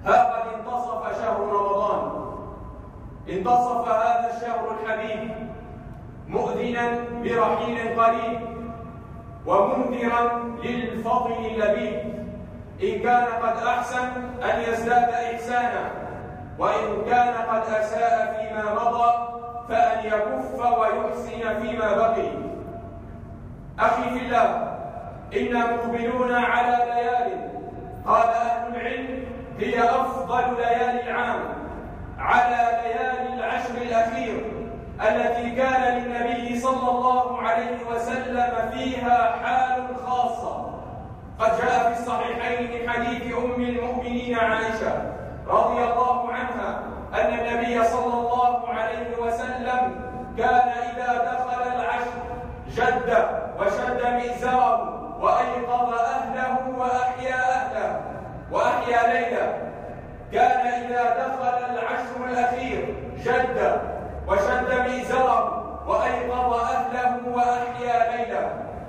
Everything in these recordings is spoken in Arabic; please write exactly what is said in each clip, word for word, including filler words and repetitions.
ها قد انتصف شهر رمضان، انتصف هذا الشهر الحبيب مؤذنا برحيل قريب ومنذرا للفضل اللبيب. إن كان قد أحسن أن يزداد إحسانا، وإن كان قد أساء فيما مضى فأن يكف ويحسن فيما بقي. أخي في الله، إنا مقبلون على ليال قال أهل العلم هي أفضل ليالي العام، على ليالي العشر الأخير التي كان للنبي صلى الله عليه وسلم فيها حال خاصة. قد جاء في الصحيحين من حديث أم المؤمنين عائشة رضي الله عنها أن النبي صلى الله عليه وسلم كان إذا دخل العشر جد وشد مئزره وأيقظ أهله وأحيا أهله وأحيا ليله. كان إذا دخل العشر الأخير جد وشد مئزره وأيقظ أهله وأحيا ليله.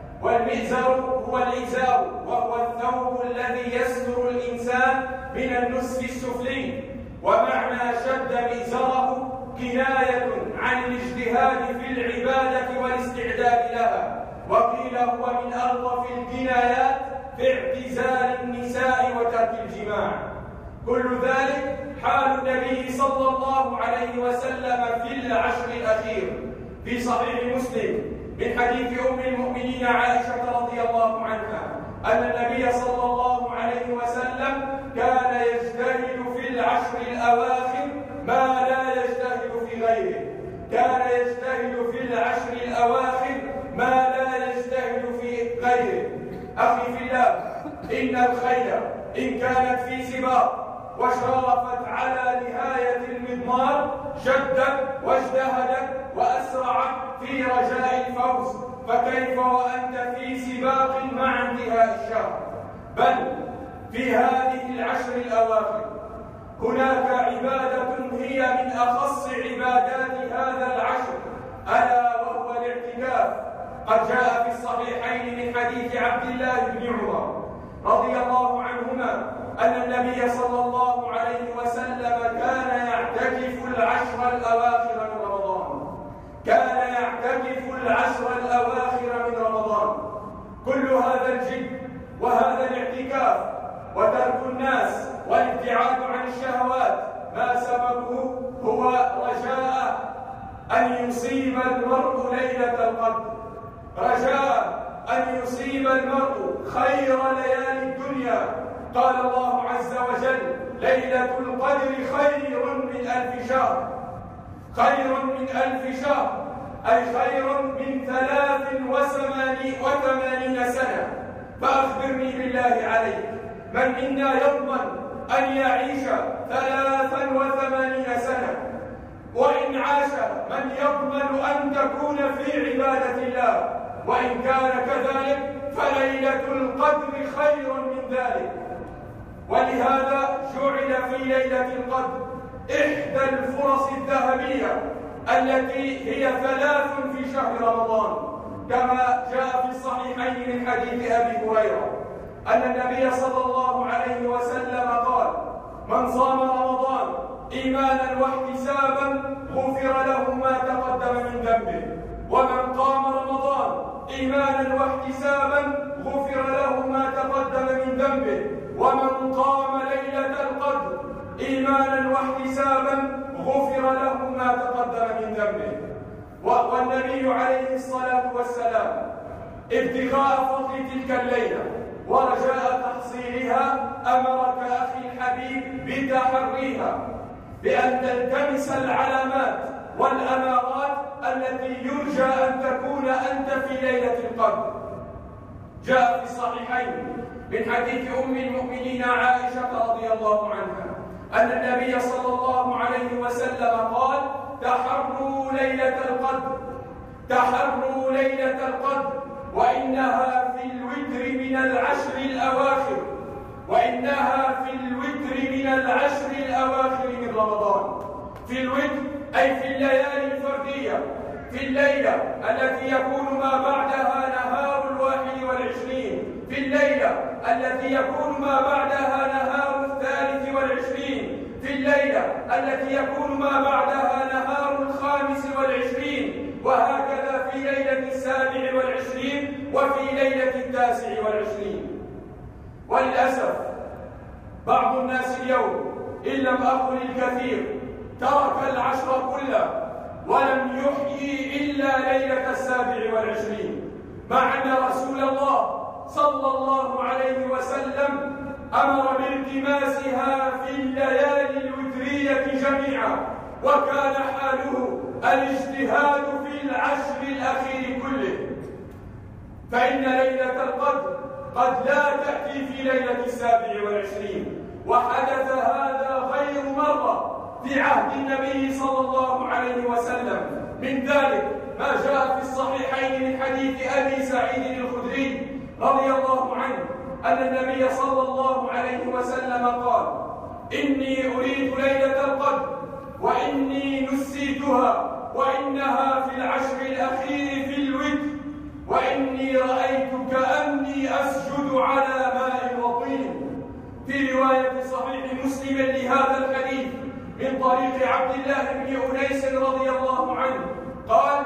والمئزر هو الإزار، وهو الثوب الذي يستر الإنسان من النصف السفلي. ومعنى شد مئزره كناية عن الاجتهاد في العبادة والاستعداد لها، وقيل هو من ألطف الكنايات في اعتزال النساء وترك الجماع. كل ذلك حال النبي صلى الله عليه وسلم في العشر الأخير. في صحيح مسلم من حديث أم المؤمنين عائشة رضي الله عنها أن النبي صلى الله عليه وسلم كان يجتهد في العشر الأواخر ما لا يجتهد في غيره. كان يجتهد في العشر الأواخر ما لا يجتهد في غيره. أخي في الله، إن الخيل إن كانت في سباق وشارفت على نهاية المضمار جدت واجتهدت وأسرعت في رجاء الفوز، فكيف وأنت في سباق مع انتهاء الشهر؟ بل في هذه العشر الأواخر هناك عبادة هي من أخص عبادات هذا العشر، ألا وهو الاعتكاف. قد جاء في الصحيحين من حديث عبد الله بن عمر رضي الله عنهما أن النبي صلى الله عليه وسلم كان يعتكف العشر الأواخر من رمضان. كان يعتكف العشر الأواخر من رمضان. كل هذا الجد وهذا الاعتكاف وترك الناس والابتعاد عن الشهوات ما سببه هو رجاء أن يصيب المرء ليلة القدر، رجاء أن يصيب المرء خير ليالي الدنيا. قال الله عز وجل: ليلة القدر خير من ألف شهر. خير من ألف شهر أي خير من ثلاث وثمانين سنة. فأخبرني بالله عليك، من منا يضمن أن يعيش ثلاثا وثمانين سنة؟ وإن عاش من يضمن أن تكون في عبادة الله؟ وإن كان كذلك فليلة القدر خير من ذلك. ولهذا جعل في ليلة القدر إحدى الفرص الذهبية التي هي ثلاث في شهر رمضان، كما جاء في الصحيحين من حديث أبي هريرة أن النبي صلى الله عليه وسلم قال: من صام رمضان إيمانا واحتسابا غفر له ما تقدم من ذنبه، ومن قام رمضان إيمانا واحتسابا غفر له ما تقدم من ذنبه، ومن قام ليلة القدر إيمانا واحتسابا غفر له ما تقدم من ذنبه. والنبي عليه الصلاة والسلام ابتغاء فضل تلك الليلة ورجاء تحصيلها أمرك أخي الحبيب بتحريها، بأن تلتمس العلامات والأمارات التي يرجى أن تكون أنت في ليلة القدر. جاء في الصحيحين من حديث أم المؤمنين عائشة رضي الله عنها أن النبي صلى الله عليه وسلم قال: تحروا ليلة القدر، تحروا ليلة القدر، وإنها في الوتر من العشر الأواخر، وإنها في الوتر من العشر الأواخر من رمضان. في الوتر أي في الليالي الفردية، في الليلة التي يكون ما بعدها نهار الواحد والعشرين، في الليلة التي يكون ما بعدها نهار الثالث والعشرين التي يكون ما بعدها نهار الخامس والعشرين، وهكذا في ليلة السابع والعشرين وفي ليلة التاسع والعشرين. وللأسف بعض الناس اليوم إن لم أقل الكثير ترك العشر كله ولم يحيي إلا ليلة السابع والعشرين، مع أن رسول الله صلى الله عليه وسلم أمر بالتماسها في الليالي الوترية جميعا، وكان حاله الاجتهاد في العشر الأخير كله. فإن ليلة القدر قد لا تأتي في ليلة السابع والعشرين، وحدث هذا غير مرة في عهد النبي صلى الله عليه وسلم. من ذلك ما جاء في الصحيحين من حديث أبي سعيد الخدري رضي الله عنه أن النبي صلى الله عليه وسلم قال: إني أريد ليلة القدر وإني نسيتها وإنها في العشر الأخير في الوتر، وإني رأيت كأني أسجد على ماء وطين. في رواية صحيح مسلم لهذا الحديث من طريق عبد الله بن أنيس رضي الله عنه قال: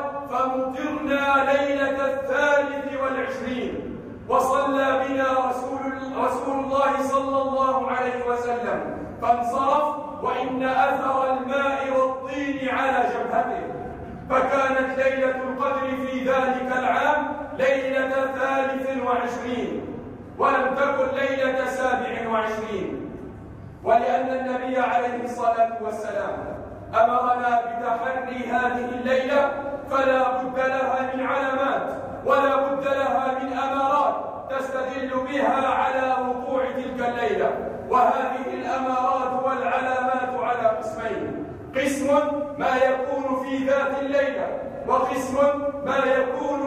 فمطرنا ليلة الثالث والعشرين، وصلى بنا رسول, رسول الله صلى الله عليه وسلم فانصرف وإن أثر الماء والطين على جبهته. فكانت ليلة القدر في ذلك العام ليلة ثالث وعشرين، ولم تكن ليلة سابع وعشرين. ولأن النبي عليه الصلاة والسلام أمرنا بتحري هذه الليلة فلا بد لها من علامات ولا بد لها من أمارات تستدل بها على وقوع تلك الليلة. وهذه الأمارات والعلامات على قسمين: قسم ما يكون في ذات الليلة، وقسم ما يكون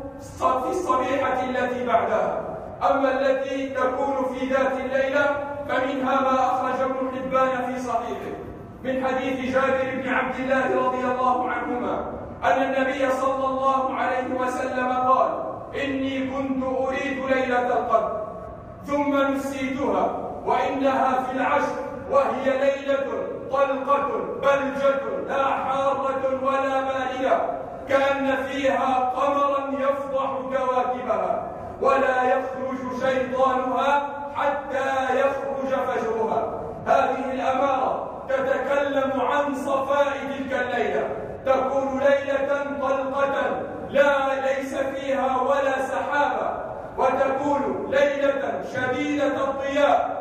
في الصبيحة التي بعدها. أما التي تكون في ذات الليلة فمنها ما أخرج ابن حبان في صحيحه من حديث جابر بن عبد الله رضي الله عنهما أن النبي صلى الله عليه وسلم قال: إني كنت أريد ليلة القدر ثم نسيتها وإنها في العشر، وهي ليلة طلقة بلجة لا حارة ولا مائلة، كأن فيها قمرا يفضح كواكبها، ولا يخرج شيطانها حتى يخرج فجرها. هذه الأمارة تتكلم عن صفاء تلك الليلة، تكون ليلة طلقة لا ليس فيها ولا سحابة، وتكون ليلة شديدة الضياء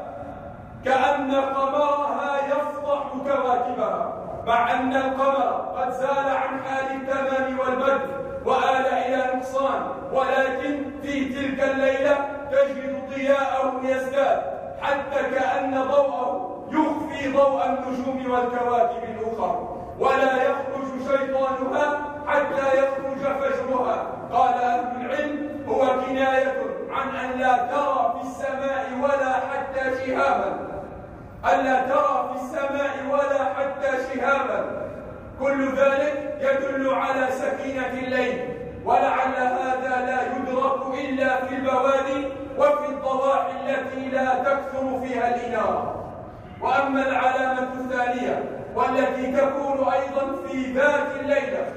كأن قمرها يفضح كواكبها، مع أن القمر قد زال عن حال التمام والبدر وآل إلى نقصان، ولكن في تلك الليلة تجد ضياءه يزداد حتى كأن ضوءه يخفي ضوء النجوم والكواكب الأخرى، ولا يخرج شيطانها حتى يخرج فجرها. قال أهل العلم: هو كناية عن أن لا ترى في السماء ولا حتى شهابا، ألا ترى في السماء ولا حتى شهابا. كل ذلك يدل على سكينة الليل، ولعل هذا لا يدرك إلا في البوادي وفي الضواحي التي لا تكثر فيها الإنارة. وأما العلامة الثانية والتي تكون أيضا في ذات الليلة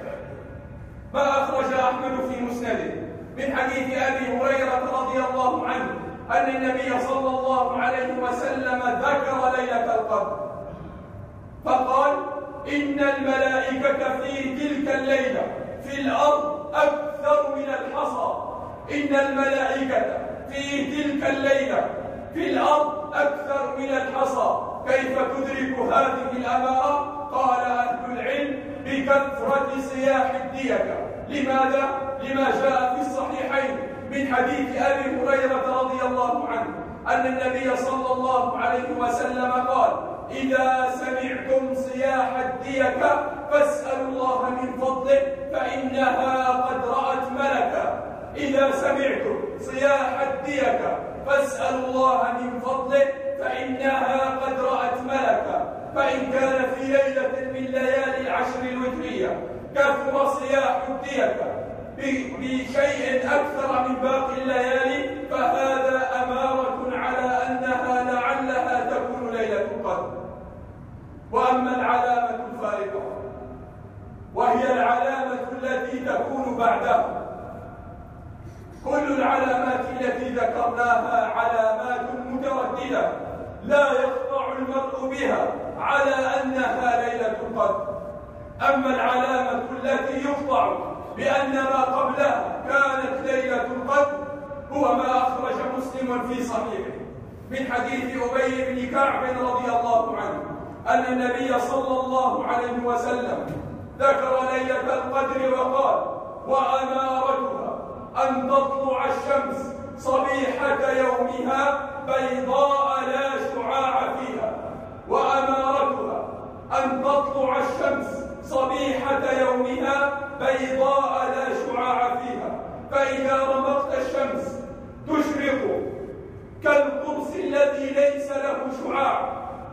ما أخرج أحمد في مسنده من حديث أبي هريرة رضي الله عنه أن النبي صلى الله عليه وسلم ذكر ليلة القدر فقال: إن الملائكة في تلك الليلة في الأرض أكثر من الحصى. إن الملائكة في تلك الليلة في الأرض أكثر من الحصى. كيف تدرك هذه الأمارة؟ قال أهل العلم: بكثرة صياح الديكة. لماذا؟ لما جاء في الصحيحين من حديث أبي هريرة رضي الله عنه أن النبي صلى الله عليه وسلم قال: إذا سمعتم صياح الديكة فاسألوا الله من فضله فإنها قد رأت ملكا. إذا سمعتم صياح الديكة فاسألوا الله من فضله فإنها قد رأت ملكا. فإن كان في ليلة من ليالي العشر الوترية كثر صياح الديكة بشيء أكثر من باقي الليالي فهذا أمارة على أنها لعلها تكون ليلة القدر. وأما العلامة الفارقة وهي العلامة التي تكون بعدها. كل العلامات التي ذكرناها علامات مترددة لا يقطع المرء بها على أنها ليلة القدر. أما العلامة التي يقطع بأن ما قبلها كانت ليلة القدر هو ما أخرج مسلم في صحيحه من حديث أبي بن كعب رضي الله عنه أن النبي صلى الله عليه وسلم ذكر ليلة القدر وقال: وأمارتها أن تطلع الشمس صبيحة يومها بيضاء لا شعاع فيها. وأمارتها أن تطلع الشمس صبيحة يومها بيضاء لا شعاع فيها، فإذا رمقت الشمس تشرق كالقرص الذي ليس له شعاع.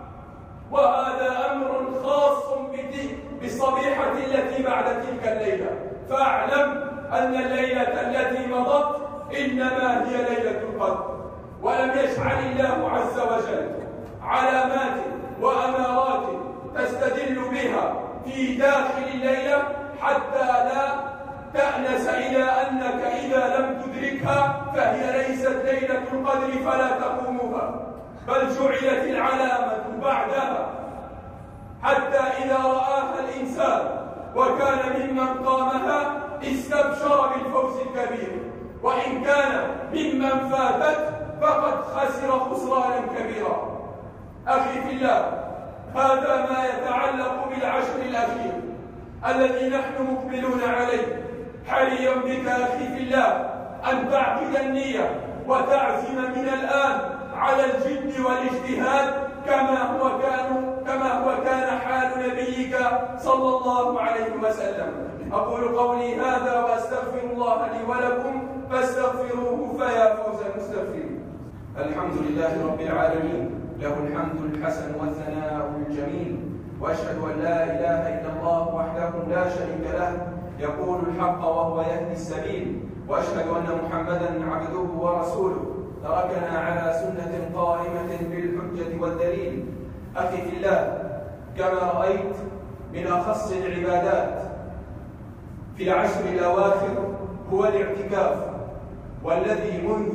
وهذا أمر خاص بالصبيحة التي بعد تلك الليلة. فاعلم أن الليلة التي مضت إنما هي ليلة القدر، ولم يجعل الله عز وجل علامات وأمارات تستدل بها في داخل الليلة حتى لا تأنس إلى أنك إذا لم تدركها فهي ليست ليلة القدر فلا تقومها، بل جعلت العلامة بعدها حتى إذا رآها الإنسان وكان ممن قامها استبشر بالفوز الكبير، وإن كان ممن فاتت فقد خسر خسرانا كبيرا. أخي في الله، هذا ما يتعلق بالعشر الأخير الذي نحن مقبلون عليه. حري بك أخي في الله أن تعقد النية وتعزم من الآن على الجد والاجتهاد كما هو كان كما هو كان حال نبيك صلى الله عليه وسلم. أقول قولي هذا وأستغفر الله لي ولكم فاستغفروه فيا فوز المستغفرين. الحمد لله رب العالمين، له الحمد الحسن والثناء الجميل، وأشهد أن لا إله إلا الله وحده لا شريك له يقول الحق وهو يهدي السبيل، وأشهد أن محمدا عبده ورسوله تركنا على سنة قائمة بالحجة والدليل. أخي في الله، كما رأيت من أخص العبادات في العشر الأواخر هو الاعتكاف، والذي منذ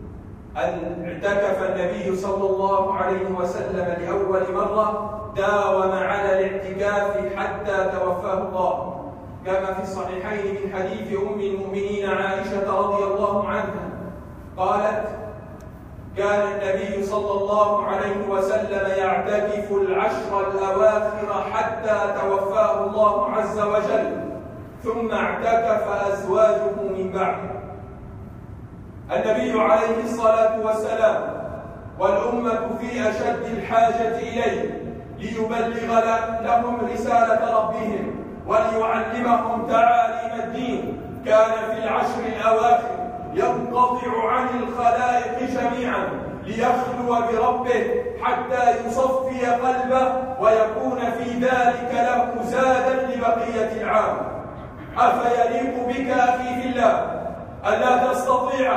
أن اعتكف النبي صلى الله عليه وسلم لأول مرة داوم على الاعتكاف حتى توفاه الله، كما في الصحيحين من حديث أم المؤمنين عائشة رضي الله عنها قالت: كان النبي صلى الله عليه وسلم يعتكف العشر الأواخر حتى توفاه الله عز وجل، ثم اعتكف أزواجه من بعده. النبي عليه الصلاة والسلام والأمة في أشد الحاجة إليه ليبلغ لهم رسالة ربهم وليعلمهم تعاليم الدين. كان في العشر الأواخر ينقطع عن الخلائق جميعا ليخلو بربه حتى يصفي قلبه ويكون في ذلك له زادا لبقية العام. أفيليق بك أخي في الله ألا تستطيع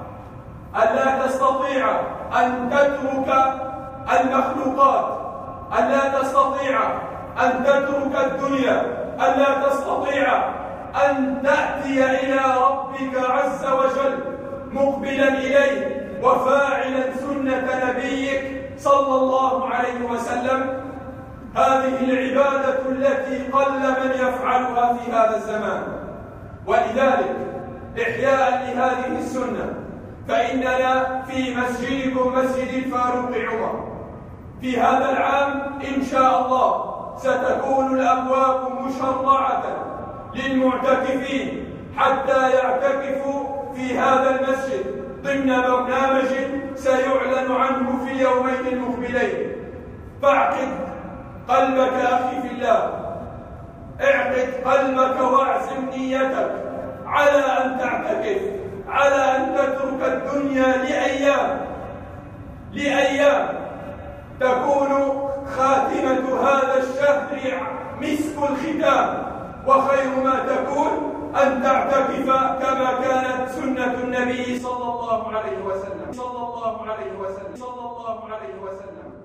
ألا تستطيع أن تترك المخلوقات، ألا تستطيع أن تترك الدنيا، ألا تستطيع أن تأتي إلى ربك عز وجل مقبلا إليه وفاعلا سنة نبيك صلى الله عليه وسلم؟ هذه العبادة التي قل من يفعلها في هذا الزمان. ولذلك إحياء لهذه السنة فإننا في مسجدكم مسجد الفاروق عمر في هذا العام إن شاء الله ستكون الأبواب مشرعة للمعتكفين حتى يعتكفوا في هذا المسجد ضمن برنامج سيعلن عنه في اليومين المقبلين. فاعقد قلبك أخي في الله، اعقد قلبك واعزم نيتك على أن تعتكف، على أن تترك الدنيا لأيام لأيام تكون خاتمة هذا الشهر مسك الختام، وخير ما تكون أن تعتكف كما كانت سنة النبي صلى الله عليه وسلم صلى الله عليه وسلم صلى الله عليه وسلم